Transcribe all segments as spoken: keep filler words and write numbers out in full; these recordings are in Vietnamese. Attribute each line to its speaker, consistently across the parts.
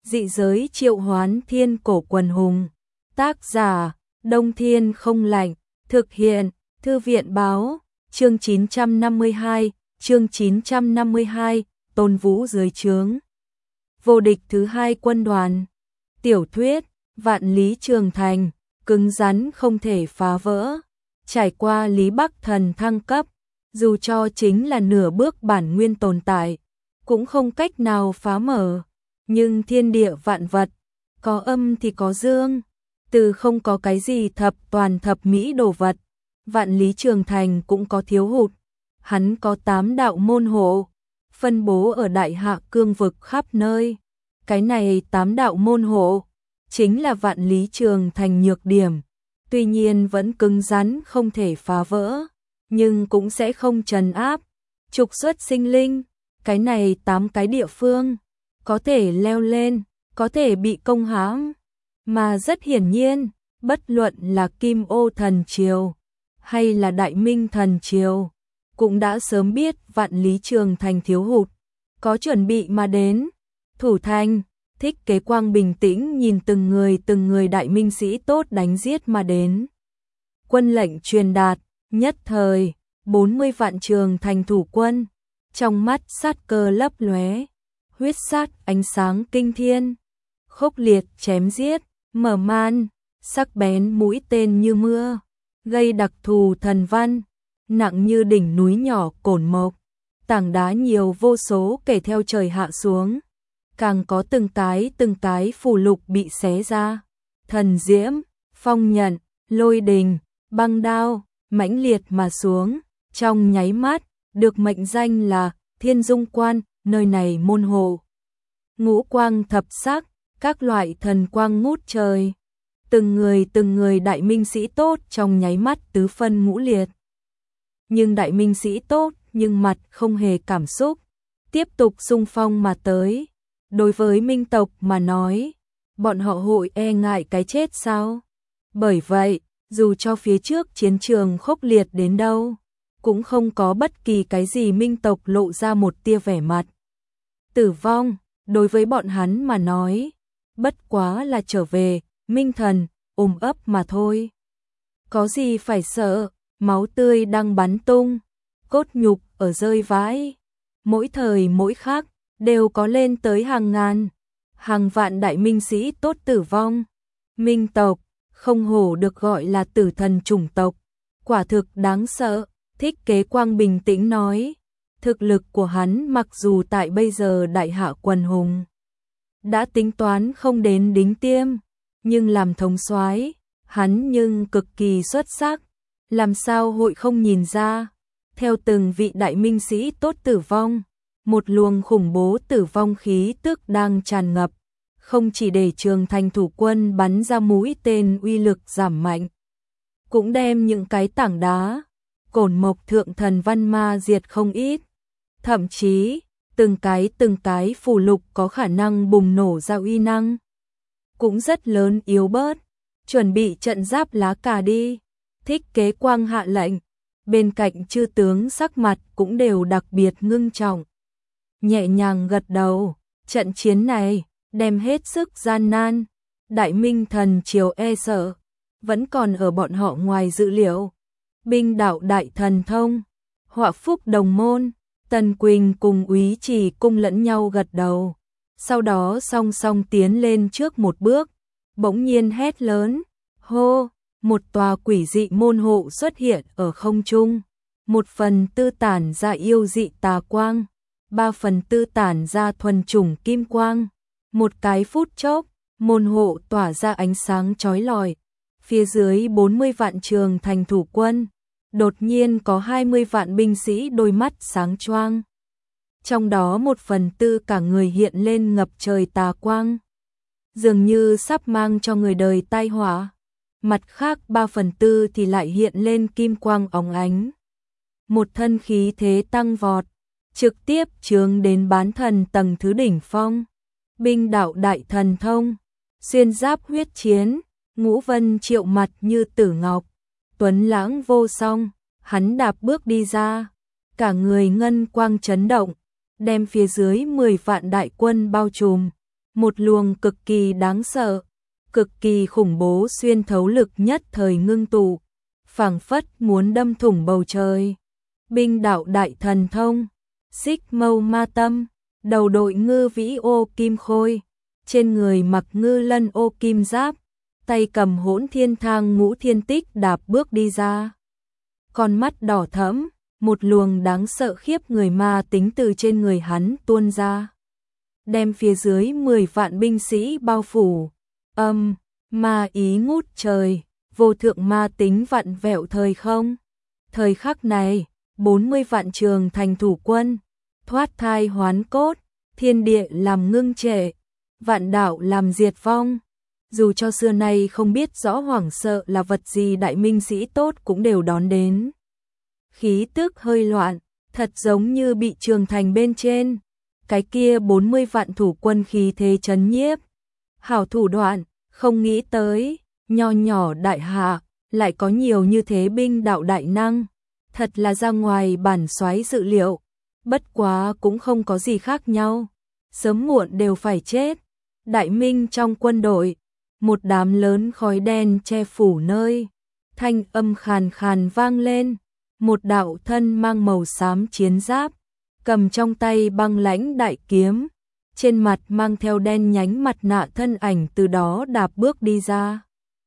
Speaker 1: Dị giới triệu hoán thiên cổ quần hùng. Tác giả, Đông Thiên không lạnh. Thực hiện, Thư viện báo. Chương chín trăm năm mươi hai, chương chín trăm năm mươi hai, Tôn Vũ dưới trướng. Vô địch thứ hai quân đoàn. Tiểu thuyết, Vạn Lý Trường Thành, cứng rắn không thể phá vỡ. Trải qua Lý Bắc Thần thăng cấp, dù cho chính là nửa bước bản nguyên tồn tại, cũng không cách nào phá mở. Nhưng thiên địa vạn vật, có âm thì có dương, từ không có cái gì thập toàn thập mỹ đồ vật. Vạn Lý Trường Thành cũng có thiếu hụt. Hắn có tám đạo môn hộ, phân bố ở đại hạ cương vực khắp nơi. Cái này tám đạo môn hộ chính là Vạn Lý Trường Thành nhược điểm. Tuy nhiên vẫn cứng rắn không thể phá vỡ, nhưng cũng sẽ không trấn áp, trục xuất sinh linh. Cái này tám cái địa phương có thể leo lên, có thể bị công hãm. Mà rất hiển nhiên, bất luận là Kim Ô Thần Triều hay là Đại Minh Thần Triều, cũng đã sớm biết Vạn Lý Trường Thành thiếu hụt, có chuẩn bị mà đến. Thủ thành, Thích Kế Quang bình tĩnh nhìn từng người từng người đại minh sĩ tốt đánh giết mà đến. Quân lệnh truyền đạt, nhất thời, bốn mươi vạn Trường Thành thủ quân, trong mắt sát cơ lấp lóe, huyết sát ánh sáng kinh thiên, khốc liệt chém giết, mở màn, sắc bén mũi tên như mưa, gây đặc thù thần văn, nặng như đỉnh núi nhỏ cổn mộc, tảng đá nhiều vô số kể theo trời hạ xuống, càng có từng cái từng cái phù lục bị xé ra, thần diễm, phong nhận, lôi đình, băng đao, mãnh liệt mà xuống, trong nháy mắt, được mệnh danh là Thiên Dung Quan, nơi này môn hộ. Ngũ quang thập sắc, các loại thần quang ngút trời. Từng người từng người đại minh sĩ tốt trong nháy mắt tứ phân ngũ liệt. Nhưng đại minh sĩ tốt, nhưng mặt không hề cảm xúc, tiếp tục xung phong mà tới. Đối với minh tộc mà nói, bọn họ hội e ngại cái chết sao? Bởi vậy, dù cho phía trước chiến trường khốc liệt đến đâu, cũng không có bất kỳ cái gì minh tộc lộ ra một tia vẻ mặt tử vong. Đối với bọn hắn mà nói, bất quá là trở về, minh thần, ôm ấp mà thôi. Có gì phải sợ, máu tươi đang bắn tung, cốt nhục ở rơi vãi. Mỗi thời mỗi khắc, đều có lên tới hàng ngàn, hàng vạn đại minh sĩ tốt tử vong. Minh tộc, không hổ được gọi là tử thần chủng tộc, quả thực đáng sợ. Thích Kế Quang bình tĩnh nói, thực lực của hắn mặc dù tại bây giờ đại hạ quần hùng đã tính toán không đến đỉnh tiêm, nhưng làm thống soái, hắn nhưng cực kỳ xuất sắc, làm sao hội không nhìn ra. Theo từng vị đại minh sĩ tốt tử vong, một luồng khủng bố tử vong khí tức đang tràn ngập, không chỉ để Trường Thành thủ quân bắn ra mũi tên uy lực giảm mạnh, cũng đem những cái tảng đá, cổn mộc thượng thần văn ma diệt không ít. Thậm chí, từng cái từng cái phù lục có khả năng bùng nổ ra uy năng, cũng rất lớn yếu bớt. Chuẩn bị trận giáp lá cà đi. Thích Kế Quang hạ lệnh, bên cạnh chư tướng sắc mặt cũng đều đặc biệt ngưng trọng. Nhẹ nhàng gật đầu, trận chiến này, đem hết sức gian nan. Đại Minh Thần Triều e sợ, vẫn còn ở bọn họ ngoài dự liệu. Binh đạo đại thần thông, Họa Phúc đồng môn, Tần Quỳnh cùng Úy Trì cung lẫn nhau gật đầu. Sau đó song song tiến lên trước một bước, bỗng nhiên hét lớn, hô, một tòa quỷ dị môn hộ xuất hiện ở không trung. Một phần tư tản ra yêu dị tà quang, ba phần tư tản ra thuần chủng kim quang. Một cái phút chốc, môn hộ tỏa ra ánh sáng chói lọi. Phía dưới bốn mươi vạn Trường Thành thủ quân, đột nhiên có hai mươi vạn binh sĩ đôi mắt sáng choang. Trong đó một phần tư cả người hiện lên ngập trời tà quang, dường như sắp mang cho người đời tai họa. Mặt khác ba phần tư thì lại hiện lên kim quang óng ánh. Một thân khí thế tăng vọt, trực tiếp chướng đến bán thần tầng thứ đỉnh phong. Binh đạo đại thần thông, xuyên giáp huyết chiến, ngũ vân triệu mặt như tử ngọc, tuấn lãng vô song. Hắn đạp bước đi ra, cả người ngân quang chấn động, đem phía dưới mười vạn đại quân bao trùm. một luồng cực kỳ đáng sợ, cực kỳ khủng bố xuyên thấu lực nhất thời ngưng tụ, phảng phất muốn đâm thủng bầu trời. Binh đạo đại thần thông, xích mâu ma tâm, đầu đội ngư vĩ ô kim khôi, trên người mặc ngư lân ô kim giáp, tay cầm hỗn thiên thang ngũ thiên tích đạp bước đi ra. Con mắt đỏ thẫm, một luồng đáng sợ khiếp người ma tính từ trên người hắn tuôn ra, đem phía dưới mười vạn binh sĩ bao phủ. Âm, ma ý ngút trời, vô thượng ma tính vặn vẹo thời không. Thời khắc này, bốn mươi vạn trường thành thủ quân, thoát thai hoán cốt, thiên địa làm ngưng trệ, vạn đạo làm diệt vong. Dù cho xưa nay không biết rõ hoảng sợ là vật gì, đại minh sĩ tốt cũng đều đón đến. Khí tức hơi loạn, thật giống như bị trường thành bên trên, cái kia bốn mươi vạn thủ quân khí thế chấn nhiếp. Hảo thủ đoạn, không nghĩ tới, nho nhỏ đại hạ, lại có nhiều như thế binh đạo đại năng. Thật là ra ngoài bản soái dự liệu, bất quá cũng không có gì khác nhau. Sớm muộn đều phải chết. Đại minh trong quân đội, một đám lớn khói đen che phủ nơi. Thanh âm khàn khàn vang lên, một đạo thân mang màu xám chiến giáp, cầm trong tay băng lãnh đại kiếm, trên mặt mang theo đen nhánh mặt nạ thân ảnh từ đó đạp bước đi ra.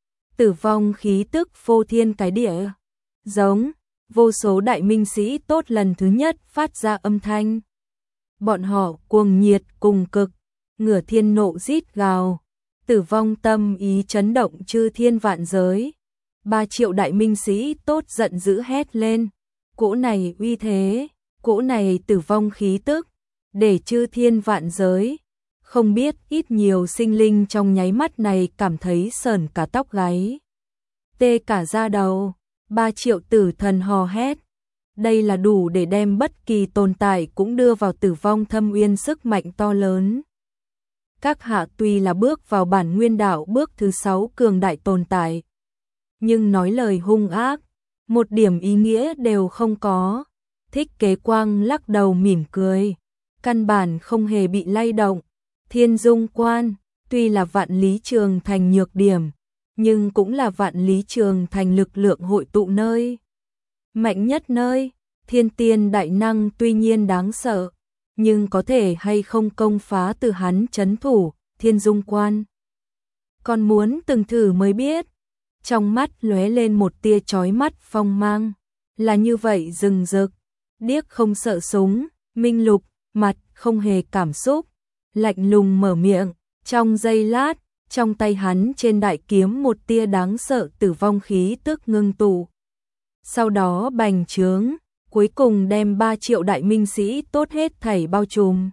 Speaker 1: Tử vong khí tức phô thiên cái địa, giống vô số đại minh sĩ tốt lần thứ nhất phát ra âm thanh. Bọn họ cuồng nhiệt cùng cực, ngửa thiên nộ rít gào, tử vong tâm ý chấn động chư thiên vạn giới. Ba triệu đại minh sĩ tốt giận dữ hét lên, cỗ này uy thế, cỗ này tử vong khí tức, để chư thiên vạn giới, không biết ít nhiều sinh linh trong nháy mắt này cảm thấy sởn cả tóc gáy, tê cả da đầu. Ba triệu tử thần hò hét, đây là đủ để đem bất kỳ tồn tại cũng đưa vào tử vong thâm uyên sức mạnh to lớn. Các hạ tuy là bước vào bản nguyên đạo bước thứ sáu cường đại tồn tại, nhưng nói lời hung ác, một điểm ý nghĩa đều không có. Thích Kế Quang lắc đầu mỉm cười, căn bản không hề bị lay động. Thiên Dung Quan, tuy là vạn lý trường thành nhược điểm, nhưng cũng là vạn lý trường thành lực lượng hội tụ nơi mạnh nhất nơi. Thiên tiên đại năng tuy nhiên đáng sợ, nhưng có thể hay không công phá từ hắn trấn thủ Thiên Dung Quan, còn muốn từng thử mới biết. Trong mắt lóe lên một tia chói mắt phong mang, là như vậy rừng rực, điếc không sợ súng. Minh Lục mặt không hề cảm xúc, lạnh lùng mở miệng. Trong giây lát, trong tay hắn trên đại kiếm một tia đáng sợ tử vong khí tức ngưng tụ, sau đó bành trướng, cuối cùng đem ba triệu đại minh sĩ tốt hết thảy bao trùm.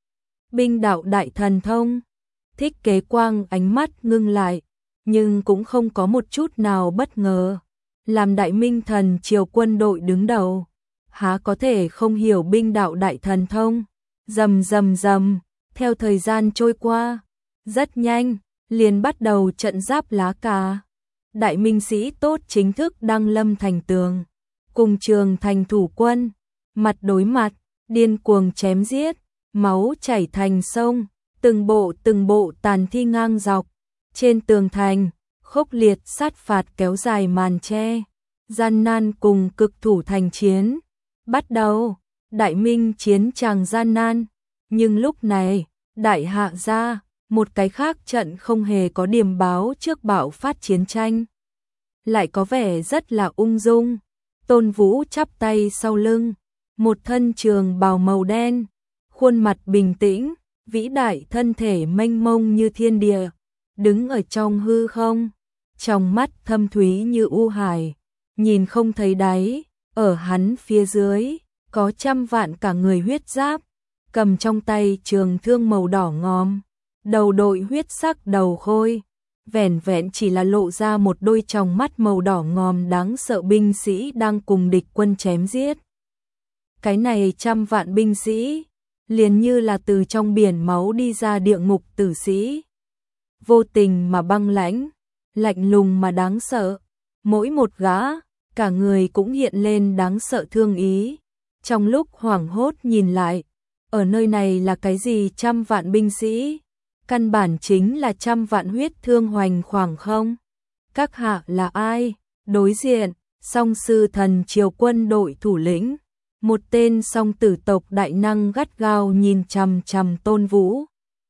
Speaker 1: Binh đạo đại thần thông. Thích Kế Quang ánh mắt ngưng lại, nhưng cũng không có một chút nào bất ngờ. Làm đại minh thần triều quân đội đứng đầu, há có thể không hiểu binh đạo đại thần thông. Rầm rầm rầm, theo thời gian trôi qua, rất nhanh, liền bắt đầu trận giáp lá cà. Đại minh sĩ tốt chính thức đăng lâm thành tường, cùng trường thành thủ quân, mặt đối mặt, điên cuồng chém giết, máu chảy thành sông, từng bộ từng bộ tàn thi ngang dọc. Trên tường thành, khốc liệt sát phạt kéo dài màn che, gian nan cùng cực thủ thành chiến. Bắt đầu, đại minh chiến tràng gian nan, nhưng lúc này, đại hạ ra, một cái khác trận không hề có điểm báo trước bạo phát chiến tranh, lại có vẻ rất là ung dung. Tôn Vũ chắp tay sau lưng, một thân trường bào màu đen, khuôn mặt bình tĩnh, vĩ đại thân thể mênh mông như thiên địa, đứng ở trong hư không, trong mắt thâm thúy như u hải, nhìn không thấy đáy. Ở hắn phía dưới, có trăm vạn cả người huyết giáp, cầm trong tay trường thương màu đỏ ngòm, đầu đội huyết sắc đầu khôi, vẻn vẹn chỉ là lộ ra một đôi tròng mắt màu đỏ ngòm đáng sợ. Binh sĩ đang cùng địch quân chém giết. Cái này trăm vạn binh sĩ, liền như là từ trong biển máu đi ra địa ngục tử sĩ, vô tình mà băng lãnh, lạnh lùng mà đáng sợ. Mỗi một gã, cả người cũng hiện lên đáng sợ thương ý. Trong lúc hoảng hốt nhìn lại, ở nơi này là cái gì trăm vạn binh sĩ, căn bản chính là trăm vạn huyết thương hoành khoảng không. Các hạ là ai? Đối diện, Song Sư Thần Triều quân đội thủ lĩnh, một tên song tử tộc đại năng gắt gao nhìn chằm chằm Tôn Vũ.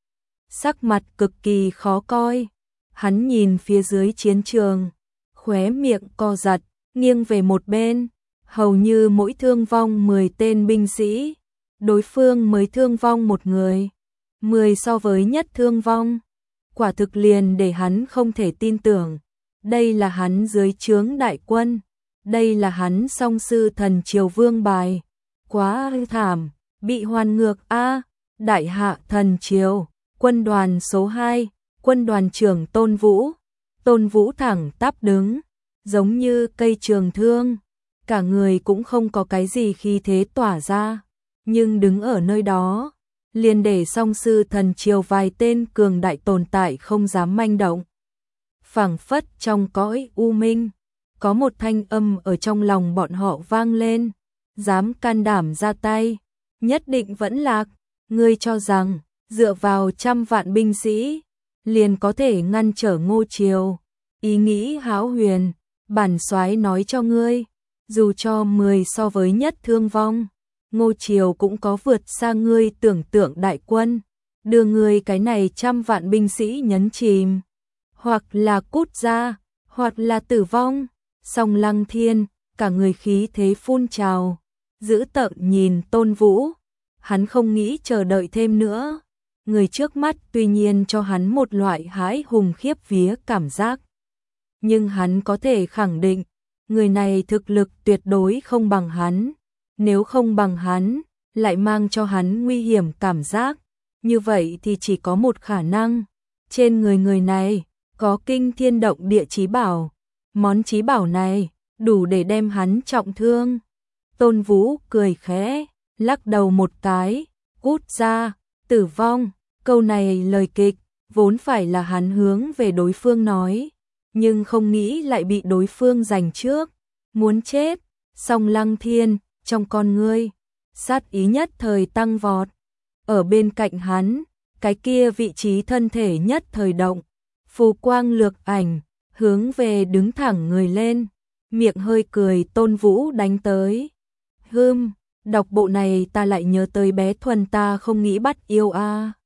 Speaker 1: Sắc mặt cực kỳ khó coi, hắn nhìn phía dưới chiến trường, khóe miệng co giật, nghiêng về một bên, hầu như mỗi thương vong mười tên binh sĩ, đối phương mới thương vong một người, mười so với nhất thương vong. Quả thực liền để hắn không thể tin tưởng, đây là hắn dưới trướng đại quân, đây là hắn Song Sư Thần Triều vương bài, quá thảm, bị hoàn ngược a. Đại hạ Thần Triều, quân đoàn số hai, quân đoàn trưởng Tôn Vũ, Tôn Vũ thẳng tắp đứng, giống như cây trường thương, cả người cũng không có cái gì khí thế tỏa ra, nhưng đứng ở nơi đó, liền để Song Sư Thần Triều vài tên cường đại tồn tại không dám manh động. Phảng phất trong cõi u minh, có một thanh âm ở trong lòng bọn họ vang lên, dám can đảm ra tay, nhất định vẫn lạc. Ngươi cho rằng dựa vào trăm vạn binh sĩ liền có thể ngăn trở Ngô Triều? Ý nghĩ hão huyền, bản soái nói cho ngươi, dù cho mười so với nhất thương vong, Ngô Triều cũng có vượt xa ngươi tưởng tượng đại quân, đưa ngươi cái này trăm vạn binh sĩ nhấn chìm, hoặc là cút ra, hoặc là tử vong. Song Lăng Thiên, cả người khí thế phun trào, dữ tợn nhìn Tôn Vũ, hắn không nghĩ chờ đợi thêm nữa. Người trước mắt tuy nhiên cho hắn một loại hãi hùng khiếp vía cảm giác, nhưng hắn có thể khẳng định, người này thực lực tuyệt đối không bằng hắn, nếu không bằng hắn, lại mang cho hắn nguy hiểm cảm giác, như vậy thì chỉ có một khả năng, trên người người này có kinh thiên động địa chí bảo, món chí bảo này đủ để đem hắn trọng thương. Tôn Vũ cười khẽ, lắc đầu một cái, cút ra, tử vong. Câu này lời kịch, vốn phải là hắn hướng về đối phương nói, nhưng không nghĩ lại bị đối phương giành trước, muốn chết. Song Lăng Thiên, trong con ngươi, sát ý nhất thời tăng vọt, ở bên cạnh hắn, cái kia vị trí thân thể nhất thời động, phù quang lược ảnh, hướng về đứng thẳng người lên, miệng hơi cười. Tôn Vũ đánh tới. Hừm, đọc bộ này ta lại nhớ tới bé Thuần ta không nghĩ bắt yêu a.